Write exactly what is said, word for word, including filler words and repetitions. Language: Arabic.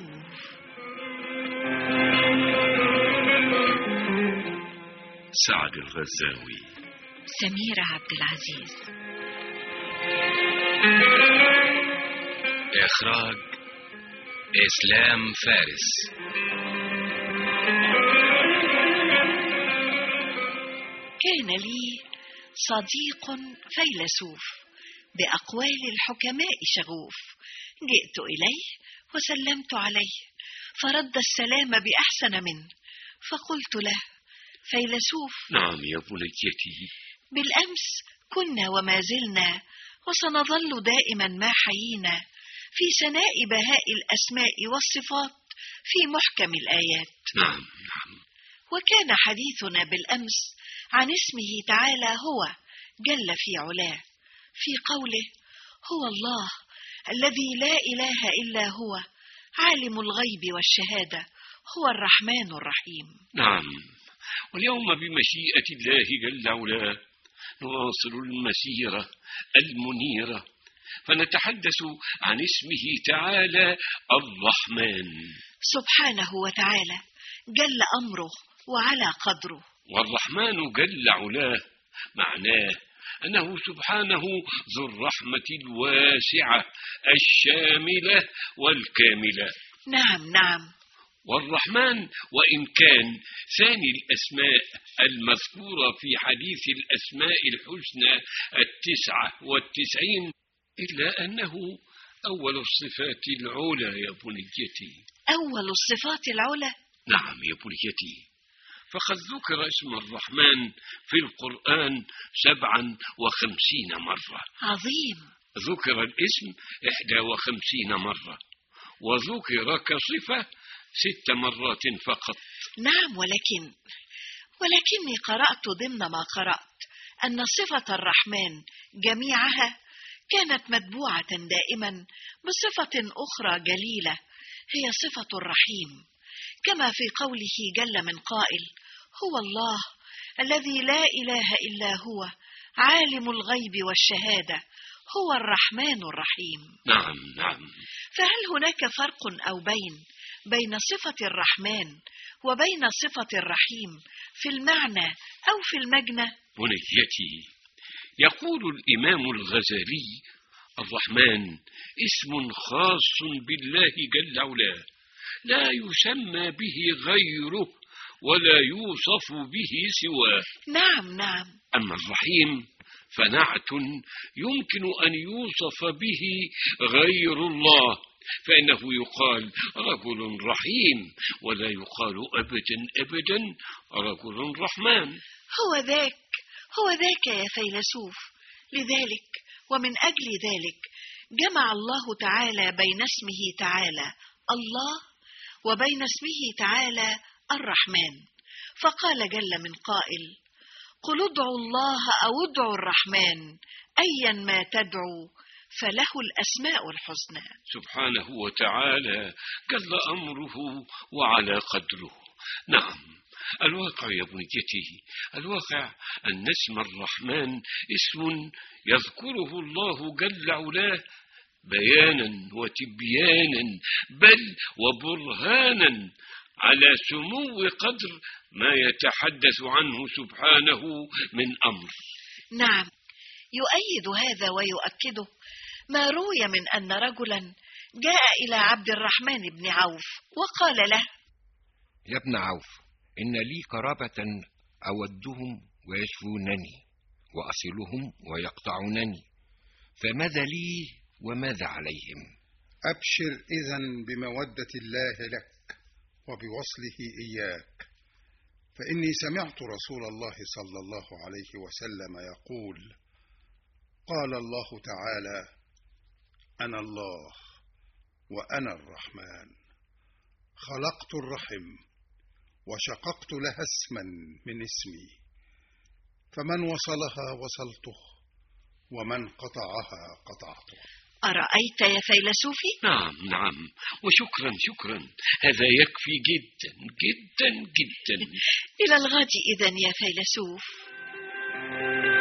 سعد الغزاوي. سميرة عبد العزيز. إخراج إسلام فارس. كان لي صديق فيلسوف بأقوال الحكماء شغوف، جئت إليه وسلمت عليه فرد السلام بأحسن منه، فقلت له: فيلسوف. نعم يا بنيتي. بالأمس كنا وما زلنا وسنظل دائما ما حيينا في ثناء بهاء الأسماء والصفات في محكم الآيات. نعم نعم. وكان حديثنا بالأمس عن اسمه تعالى هو جل في علاه، في قوله: هو الله الذي لا إله إلا هو عالم الغيب والشهادة، هو الرحمن الرحيم. نعم. واليوم بمشيئة الله جل علاه نواصل المسيرة المنيرة، فنتحدث عن اسمه تعالى الرحمن سبحانه وتعالى، جل أمره وعلى قدره. والرحمن جل علاه معناه أنه سبحانه ذو الرحمة الواسعة الشاملة والكاملة. نعم نعم. والرحمن وإن كان ثاني الأسماء المذكورة في حديث الأسماء الحسنى التسعة والتسعين، إلا أنه أول الصفات العلى يا بنيتي. أول الصفات العلى؟ نعم يا بنيتي، فقد ذكر اسم الرحمن في القرآن سبعا وخمسين مرة. عظيم. ذكر الاسم إحدى وخمسين مرة، وذكر كصفة ست مرات فقط. نعم، ولكن ولكني قرأت ضمن ما قرأت أن صفة الرحمن جميعها كانت متبوعة دائما بصفة أخرى جليلة، هي صفة الرحيم، كما في قوله جل من قائل: هو الله الذي لا إله إلا هو عالم الغيب والشهادة، هو الرحمن الرحيم. نعم نعم. فهل هناك فرق أو بين بين صفة الرحمن وبين صفة الرحيم في المعنى أو في المجنى؟ بنيتي، يقول الإمام الغزالي: الرحمن اسم خاص بالله جل وعلا، لا يسمى به غيره ولا يوصف به سواه. نعم نعم. أما الرحيم فنعت يمكن أن يوصف به غير الله، فإنه يقال رجل رحيم ولا يقال أبدا أبدا رجل رحمن. هو ذاك هو ذاك يا فيلسوف. لذلك ومن أجل ذلك جمع الله تعالى بين اسمه تعالى الله وبين اسمه تعالى الرحمن، فقال جل من قائل: قل ادعوا الله أو ادعوا الرحمن أيا ما تدعوا فله الأسماء الحسنى. سبحانه وتعالى جل أمره وعلى قدره. نعم، الواقع يا بنيتي، الواقع أن اسم الرحمن اسم يذكره الله جل علاه بيانا وتبيانا بل وبرهانا على سمو قدر ما يتحدث عنه سبحانه من أمر. نعم، يؤيد هذا ويؤكده ما روي من أن رجلا جاء إلى عبد الرحمن بن عوف وقال له: يا ابن عوف، إن لي قرابة أودهم ويشفونني وأصلهم ويقطعونني، فماذا لي وماذا عليهم؟ أبشر إذن بمودة الله لك وبوصله إياك، فإني سمعت رسول الله صلى الله عليه وسلم يقول: قال الله تعالى: أنا الله وأنا الرحمن، خلقت الرحم وشققت لها اسما من اسمي، فمن وصلها وصلته ومن قطعها قطعته. أرأيت يا فيلسوفي؟ نعم نعم، وشكرا شكرا، هذا يكفي جدا جدا جدا. إلى الغد إذن يا فيلسوف.